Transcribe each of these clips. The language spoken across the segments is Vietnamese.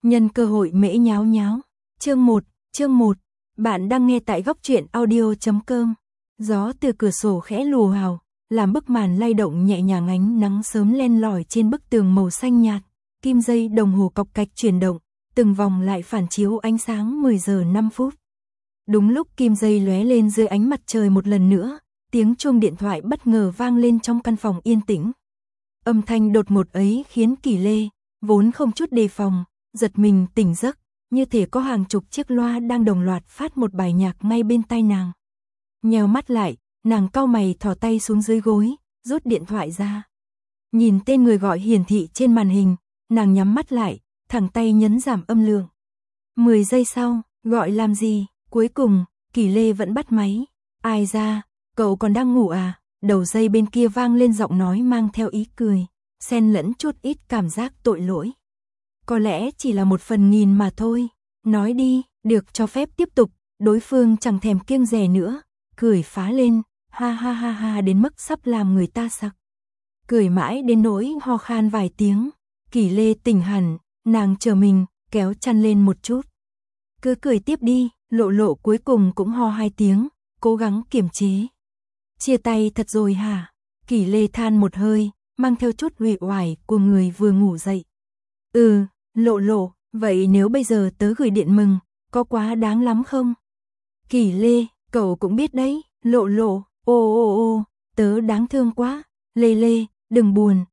Nhân cơ hội mễ nháo nháo. Chương 1. Bạn đang nghe tại góc truyện audio.com. Gió từ cửa sổ khẽ lù hào, làm bức màn lay động nhẹ nhàng, ánh nắng sớm len lỏi trên bức tường màu xanh nhạt, kim dây đồng hồ cọc cạch chuyển động, từng vòng lại phản chiếu ánh sáng 10 giờ 5 phút. Đúng lúc kim dây lóe lên dưới ánh mặt trời một lần nữa, tiếng chuông điện thoại bất ngờ vang lên trong căn phòng yên tĩnh. Âm thanh đột ngột ấy khiến Kỳ Lê, vốn không chút đề phòng, giật mình tỉnh giấc, như thể có hàng chục chiếc loa đang đồng loạt phát một bài nhạc ngay bên tai nàng. Nheo mắt lại, nàng cau mày thò tay xuống dưới gối, rút điện thoại ra. Nhìn tên người gọi hiển thị trên màn hình, nàng nhắm mắt lại, thẳng tay nhấn giảm âm lượng. 10 giây sau, gọi làm gì? Cuối cùng, Kỳ Lê vẫn bắt máy. Ai ra, cậu còn đang ngủ à? Đầu dây bên kia vang lên giọng nói mang theo ý cười, xen lẫn chút ít cảm giác tội lỗi. Có lẽ chỉ là 1/1000 mà thôi. Nói đi, được cho phép tiếp tục. Đối phương chẳng thèm kiêng dè nữa, cười phá lên, ha ha ha ha đến mức sắp làm người ta sặc. Cười mãi đến nỗi ho khan vài tiếng. Kỳ Lê tỉnh hẳn, nàng chờ mình, kéo chăn lên một chút. Cứ cười tiếp đi. Lộ Lộ cuối cùng cũng ho 2 tiếng, cố gắng kiềm chế. Chia tay thật rồi hả? Kỳ Lê than một hơi, mang theo chút uể oải của người vừa ngủ dậy. Lộ Lộ, vậy nếu bây giờ tớ gửi điện mừng, có quá đáng lắm không? Kỳ Lê, cậu cũng biết đấy. Lộ Lộ, ô, tớ đáng thương quá. Lê, đừng buồn,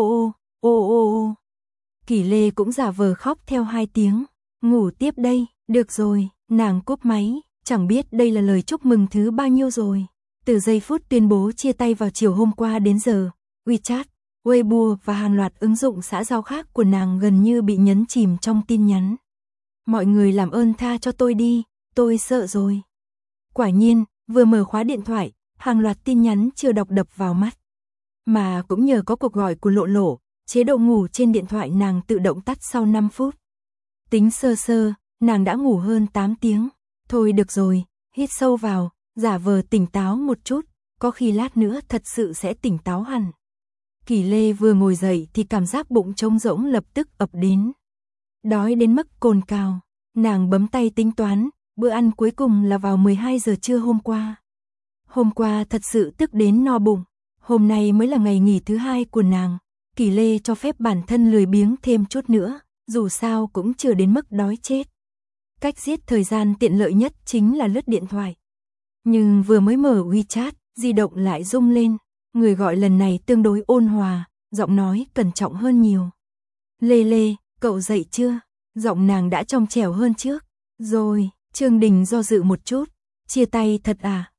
ô. Kỳ Lê cũng giả vờ khóc theo 2 tiếng. Ngủ tiếp đây, được rồi. Nàng cúp máy, chẳng biết đây là lời chúc mừng thứ bao nhiêu rồi. Từ giây phút tuyên bố chia tay vào chiều hôm qua đến giờ, WeChat, Weibo và hàng loạt ứng dụng xã giao khác của nàng gần như bị nhấn chìm trong tin nhắn. Mọi người làm ơn tha cho tôi đi, tôi sợ rồi. Quả nhiên, vừa mở khóa điện thoại, hàng loạt tin nhắn chưa đọc đập vào mắt. Mà cũng nhờ có cuộc gọi của Lộ Lộ, chế độ ngủ trên điện thoại nàng tự động tắt sau 5 phút. Tính sơ, nàng đã ngủ hơn 8 tiếng. Thôi được rồi, hít sâu vào, giả vờ tỉnh táo một chút, có khi lát nữa thật sự sẽ tỉnh táo hẳn. Kỳ Lê vừa ngồi dậy thì cảm giác bụng trống rỗng lập tức ập đến. Đói đến mức cồn cào, nàng bấm tay tính toán, bữa ăn cuối cùng là vào 12 giờ trưa hôm qua. Hôm qua thật sự tức đến no bụng, hôm nay mới là ngày nghỉ thứ 2 của nàng. Kỳ Lê cho phép bản thân lười biếng thêm chút nữa, dù sao cũng chưa đến mức đói chết. Cách giết thời gian tiện lợi nhất chính là lướt điện thoại. Nhưng vừa mới mở WeChat, di động lại rung lên. Người gọi lần này tương đối ôn hòa, giọng nói cẩn trọng hơn nhiều. Lê, cậu dậy chưa? Giọng nàng đã trong trẻo hơn trước. Rồi, Trương Đình do dự một chút. Chia tay thật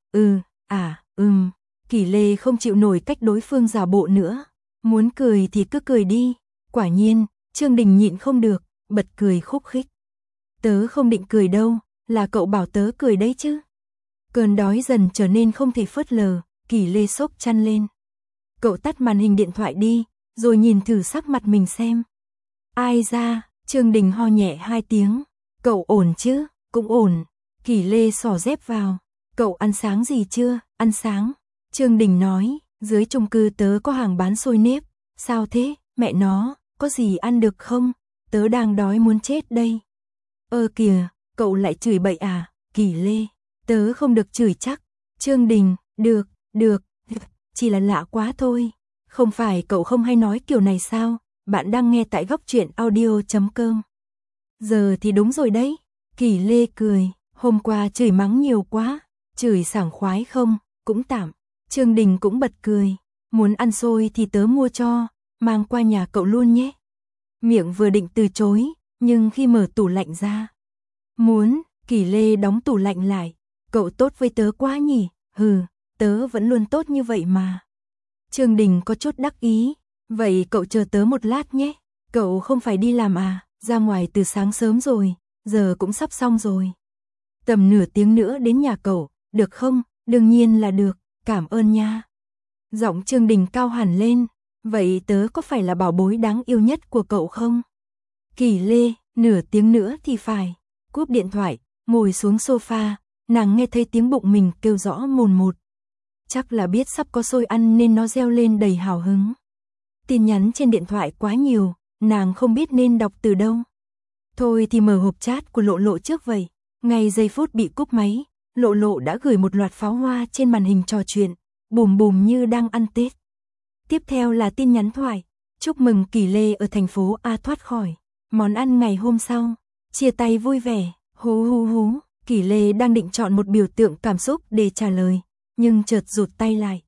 à? Kỳ Lê không chịu nổi cách đối phương giả bộ nữa. Muốn cười thì cứ cười đi. Quả nhiên, Trương Đình nhịn không được, bật cười khúc khích. Tớ không định cười đâu, là cậu bảo tớ cười đấy chứ. Cơn đói dần trở nên không thể phớt lờ, Kỳ Lê xốc chăn lên. Cậu tắt màn hình điện thoại đi, rồi nhìn thử sắc mặt mình xem. Ai ra, Trương Đình ho nhẹ 2 tiếng. Cậu ổn chứ? Cũng ổn. Kỳ Lê xỏ dép vào. Cậu ăn sáng gì chưa? Ăn sáng. Trương Đình nói, dưới chung cư tớ có hàng bán xôi nếp. Sao thế, mẹ nó, có gì ăn được không? Tớ đang đói muốn chết đây. Kìa, cậu lại chửi bậy à? Kỳ Lê, tớ không được chửi chắc. Trương Đình, được, chỉ là lạ quá thôi. Không phải cậu không hay nói kiểu này sao? Bạn đang nghe tại góc truyện audio.com. Giờ thì đúng rồi đấy. Kỳ Lê cười, hôm qua chửi mắng nhiều quá. Chửi sảng khoái không? Cũng tạm. Trương Đình cũng bật cười. Muốn ăn xôi thì tớ mua cho, mang qua nhà cậu luôn nhé. Miệng vừa định từ chối, nhưng khi mở tủ lạnh ra. Muốn, Kỳ Lê đóng tủ lạnh lại. Cậu tốt với tớ quá nhỉ? Tớ vẫn luôn tốt như vậy mà. Trương Đình có chút đắc ý. Vậy cậu chờ tớ một lát nhé. Cậu không phải đi làm à? Ra ngoài từ sáng sớm rồi, giờ cũng sắp xong rồi. Tầm nửa tiếng nữa đến nhà cậu, được không? Đương nhiên là được, cảm ơn nha. Giọng Trương Đình cao hẳn lên. Vậy tớ có phải là bảo bối đáng yêu nhất của cậu không? Kỳ Lê, nửa tiếng nữa thì phải. Cúp điện thoại, ngồi xuống sofa, nàng nghe thấy tiếng bụng mình kêu rõ mồn một. Chắc là biết sắp có xôi ăn nên nó reo lên đầy hào hứng. Tin nhắn trên điện thoại quá nhiều, nàng không biết nên đọc từ đâu. Thôi thì mở hộp chat của Lộ Lộ trước vậy. Ngay giây phút bị cúp máy, Lộ Lộ đã gửi một loạt pháo hoa trên màn hình trò chuyện, bùm bùm như đang ăn Tết. Tiếp theo là tin nhắn thoại, chúc mừng Kỳ Lê ở thành phố A thoát khỏi món ăn ngày hôm sau, chia tay vui vẻ, hú hú hú. Kỳ Lê đang định chọn một biểu tượng cảm xúc để trả lời, nhưng chợt rụt tay lại.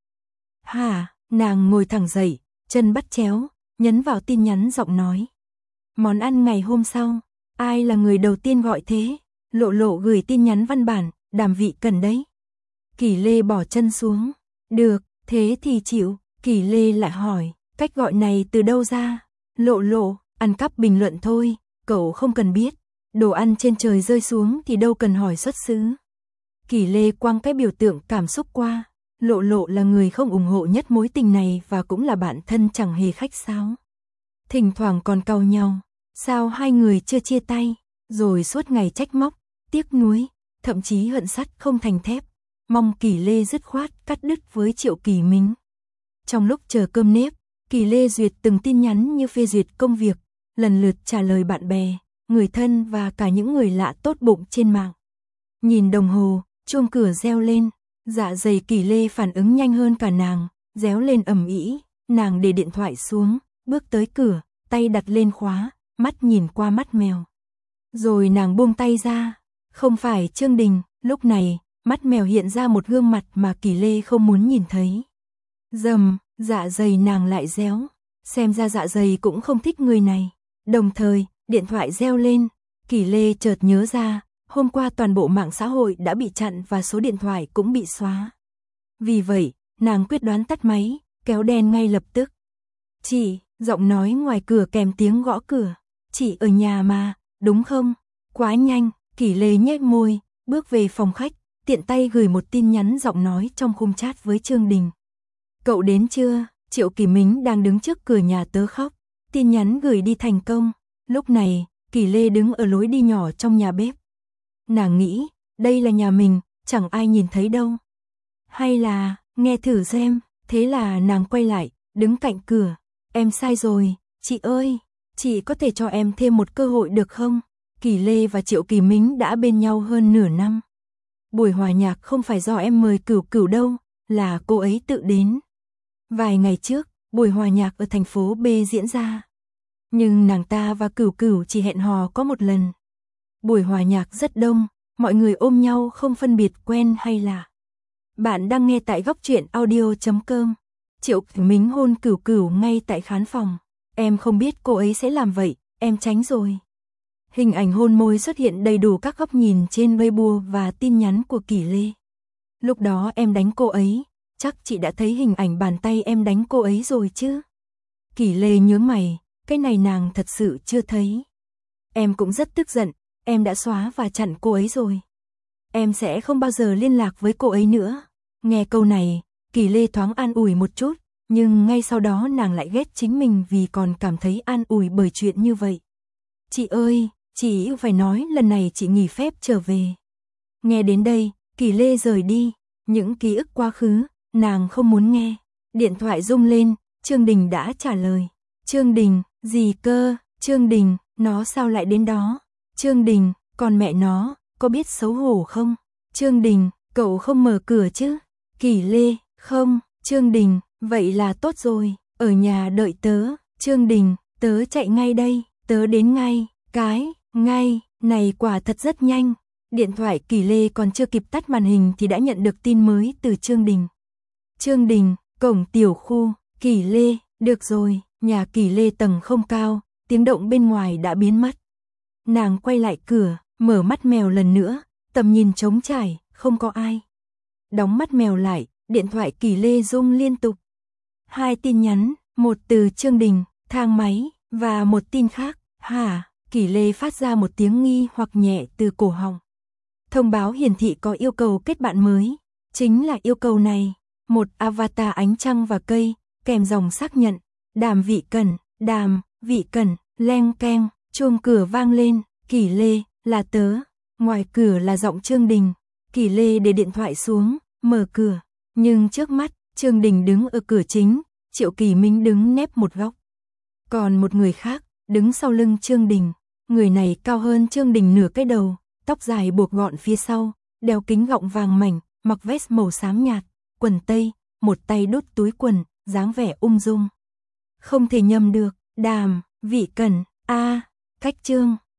Hả, nàng ngồi thẳng dậy, chân bắt chéo, nhấn vào tin nhắn giọng nói. Món ăn ngày hôm sau, ai là người đầu tiên gọi thế? Lộ Lộ gửi tin nhắn văn bản, Đàm Vị Cần đấy. Kỳ Lê bỏ chân xuống. Được, thế thì chịu. Kỳ Lê lại hỏi, cách gọi này từ đâu ra? Lộ Lộ, ăn cắp bình luận thôi, cậu không cần biết. Đồ ăn trên trời rơi xuống thì đâu cần hỏi xuất xứ. Kỳ Lê quăng cái biểu tượng cảm xúc qua. Lộ Lộ là người không ủng hộ nhất mối tình này và cũng là bạn thân chẳng hề khách sáo. Thỉnh thoảng còn cau nhau, sao hai người chưa chia tay, rồi suốt ngày trách móc, tiếc nuối, thậm chí hận sắt không thành thép. Mong Kỳ Lê dứt khoát cắt đứt với Triệu Kỳ Minh. Trong lúc chờ cơm nếp, Kỳ Lê duyệt từng tin nhắn như phê duyệt công việc, lần lượt trả lời bạn bè, người thân và cả những người lạ tốt bụng trên mạng. Nhìn đồng hồ, chuông cửa reo lên, dạ dày Kỳ Lê phản ứng nhanh hơn cả nàng, réo lên ầm ĩ. Nàng để điện thoại xuống, bước tới cửa, tay đặt lên khóa, mắt nhìn qua mắt mèo. Rồi nàng buông tay ra, không phải Trương Đình. Lúc này, mắt mèo hiện ra một gương mặt mà Kỳ Lê không muốn nhìn thấy. Dầm, dạ dày nàng lại réo, xem ra dạ dày cũng không thích người này. Đồng thời, điện thoại reo lên, Kỳ Lê chợt nhớ ra, hôm qua toàn bộ mạng xã hội đã bị chặn và số điện thoại cũng bị xóa. Vì vậy, nàng quyết đoán tắt máy, kéo đèn ngay lập tức. Chị, giọng nói ngoài cửa kèm tiếng gõ cửa. Chị ở nhà mà, đúng không? Quá nhanh, Kỳ Lê nhếch môi, bước về phòng khách, tiện tay gửi một tin nhắn giọng nói trong khung chat với Trương Đình. Cậu đến chưa? Triệu Kỳ Mính đang đứng trước cửa nhà tớ khóc. Tin nhắn gửi đi thành công. Lúc này, Kỳ Lê đứng ở lối đi nhỏ trong nhà bếp. Nàng nghĩ, đây là nhà mình, chẳng ai nhìn thấy đâu. Hay là, nghe thử xem. Thế là nàng quay lại, đứng cạnh cửa. Em sai rồi, chị ơi, chị có thể cho em thêm một cơ hội được không? Kỳ Lê và Triệu Kỳ Mính đã bên nhau hơn nửa năm. Buổi hòa nhạc không phải do em mời Cửu Cửu đâu, là cô ấy tự đến. Vài ngày trước, buổi hòa nhạc ở thành phố B diễn ra. Nhưng nàng ta và Cửu Cửu chỉ hẹn hò có một lần. Buổi hòa nhạc rất đông, mọi người ôm nhau không phân biệt quen hay lạ. Bạn đang nghe tại goctruyện.audio.com. Triệu Kỳ Mính hôn Cửu Cửu ngay tại khán phòng. Em không biết cô ấy sẽ làm vậy, em tránh rồi. Hình ảnh hôn môi xuất hiện đầy đủ các góc nhìn trên Weibo và tin nhắn của Kỳ Lê. Lúc đó em đánh cô ấy, chắc chị đã thấy hình ảnh bàn tay em đánh cô ấy rồi chứ? Kỳ Lê nhướng mày, cái này nàng thật sự chưa thấy. Em cũng rất tức giận, em đã xóa và chặn cô ấy rồi. Em sẽ không bao giờ liên lạc với cô ấy nữa. Nghe câu này, Kỳ Lê thoáng an ủi một chút, nhưng ngay sau đó nàng lại ghét chính mình vì còn cảm thấy an ủi bởi chuyện như vậy. Chị ơi, chị phải nói lần này chị nghỉ phép trở về. Nghe đến đây, Kỳ Lê rời đi, những ký ức quá khứ, nàng không muốn nghe. Điện thoại rung lên, Trương Đình đã trả lời. Trương Đình, gì cơ? Trương Đình, nó sao lại đến đó? Trương Đình, còn mẹ nó, có biết xấu hổ không? Trương Đình, cậu không mở cửa chứ? Kỳ Lê, không. Trương Đình, vậy là tốt rồi, ở nhà đợi tớ. Trương Đình, tớ chạy ngay đây, tớ đến ngay. Ngay, này quả thật rất nhanh. Điện thoại Kỳ Lê còn chưa kịp tắt màn hình thì đã nhận được tin mới từ Trương Đình. Trương Đình, cổng tiểu khu. Kỳ Lê, được rồi, nhà Kỳ Lê tầng không cao, tiếng động bên ngoài đã biến mất. Nàng quay lại cửa, mở mắt mèo lần nữa, tầm nhìn trống trải, không có ai. Đóng mắt mèo lại, điện thoại Kỳ Lê rung liên tục. 2 tin nhắn, một từ Trương Đình, thang máy, và một tin khác. Hả? Kỳ Lê phát ra một tiếng nghi hoặc nhẹ từ cổ họng. Thông báo hiển thị có yêu cầu kết bạn mới. Chính là yêu cầu này. Một avatar ánh trăng và cây, kèm dòng xác nhận. Đàm Vị Cẩn, leng keng, chuông cửa vang lên. Kỳ Lê, là tớ. Ngoài cửa là giọng Trương Đình. Kỳ Lê để điện thoại xuống, mở cửa. Nhưng trước mắt, Trương Đình đứng ở cửa chính, Triệu Kỳ Minh đứng nép một góc. Còn một người khác, đứng sau lưng Trương Đình. Người này cao hơn Trương Đình nửa cái đầu, tóc dài buộc gọn phía sau, đeo kính gọng vàng mảnh, mặc vest màu xám nhạt, quần tây, một tay đút túi quần, dáng vẻ ung dung. Không thể nhầm được, Đàm, Vị Cẩn, Cách Trương.